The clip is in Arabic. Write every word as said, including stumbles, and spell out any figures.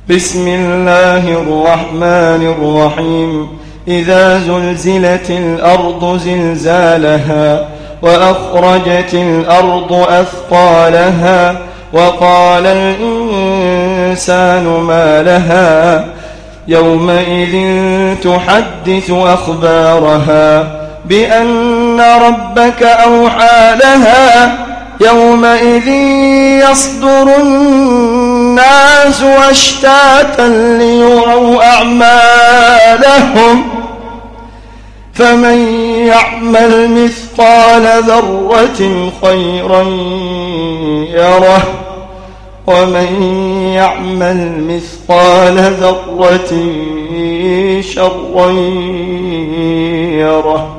بسم الله الرحمن الرحيم إذا زلزلت الأرض زلزالها وأخرجت الأرض أثقالها وقال الإنسان ما لها يومئذ تحدث أخبارها بأن ربك أوحى لها يومئذ يصدر الناس أشتاتا ليروا أعمالهم فمن يعمل مثقال ذرة خيرا يره ومن يعمل مثقال ذرة شرا يره.